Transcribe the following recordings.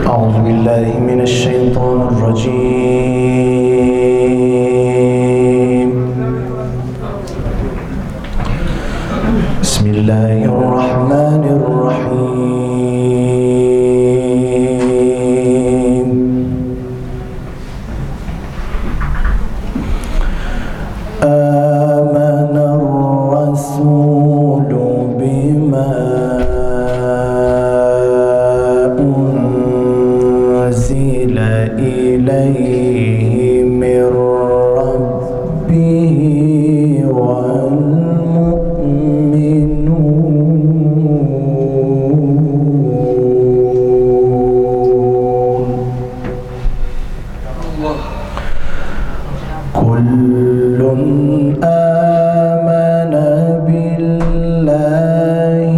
أعوذ بالله من الشيطان الرجيم. بسم الله الرحمن الرحيم. آمن الرسول بما أنزل إليه من ربه والمؤمنون كل آمن بالله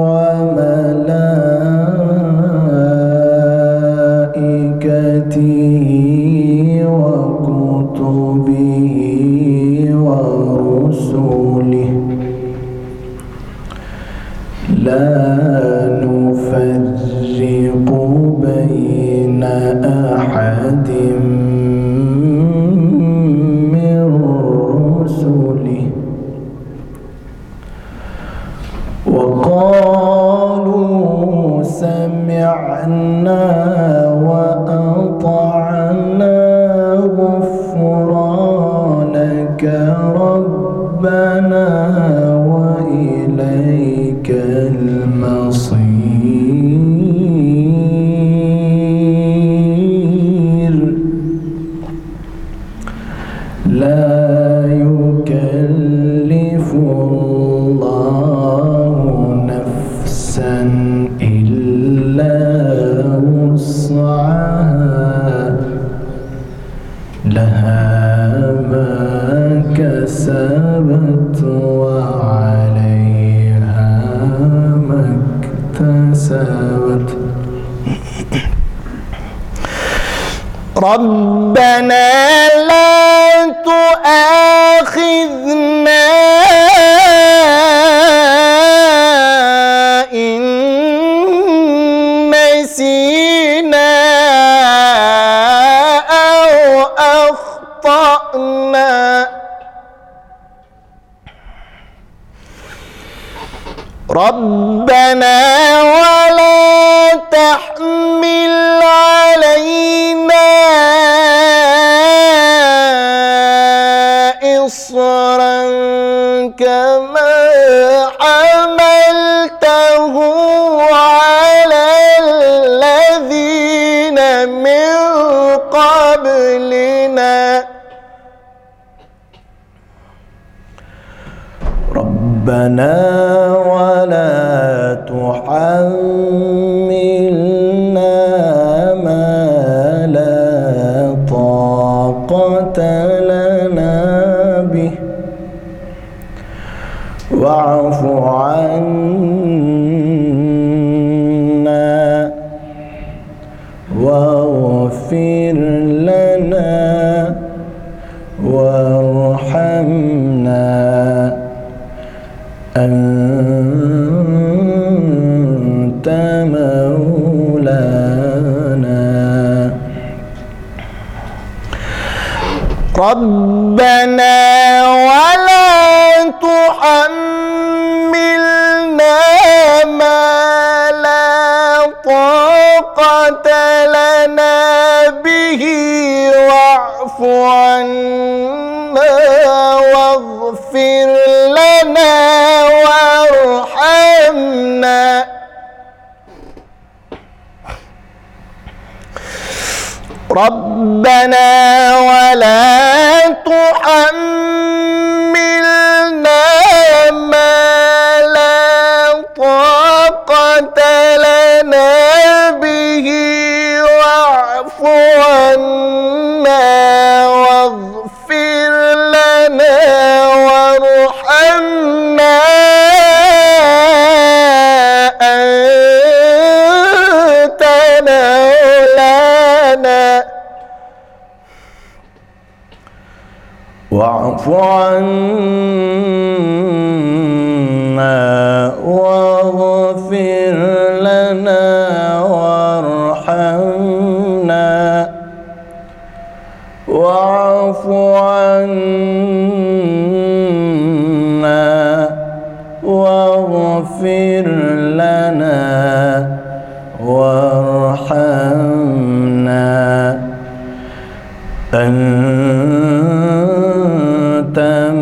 وملائكته وكتبه ورسله لا نفرق بين أحد من رسله وقالوا سمعنا وأطعنا غفرانك ربنا وإليك المصير لا يكلف الله نفسا إلا وسعها لها ما كسبت وعليها ما اكتسبت ربنا لا تؤاخذنا إن نسينا أو أخطأنا ربنا ولا تحمل علينا إصرا كما حملته على الذين من قبلنا ربنا ولا تحملنا ما لا طاقة لنا به واعف عنا واغفر لنا وارحمنا أنت مولانا ربنا ولا تحملنا ما لا طاقة لنا به واعف عنا واغفر لنا وارحمنا ربنا ولا تحملنا ما لا طاقة لنا به واعف عنا واغفر لنا وارحمنا أنت مولانا واعف عنا واغفر لنا وارحمنا وارحمنا. أنت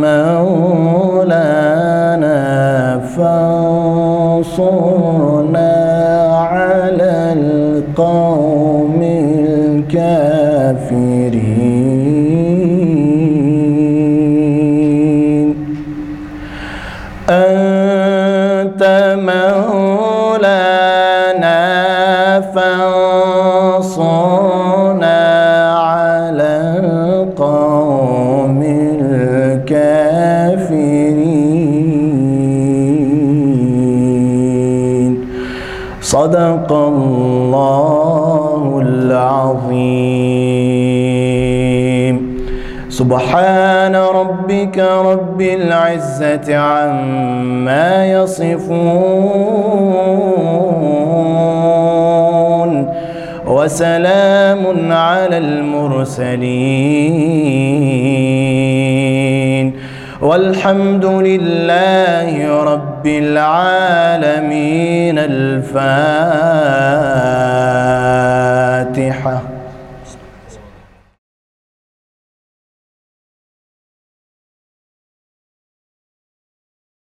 مولانا فانصرنا على القوم الكافرين. أنت مولانا فانصرنا على القوم الكافرين. صدق الله العظيم. سبحان ربك رب العزة عما يصفون وسلام على المرسلين والحمد لله رب العالمين. الفاتحة.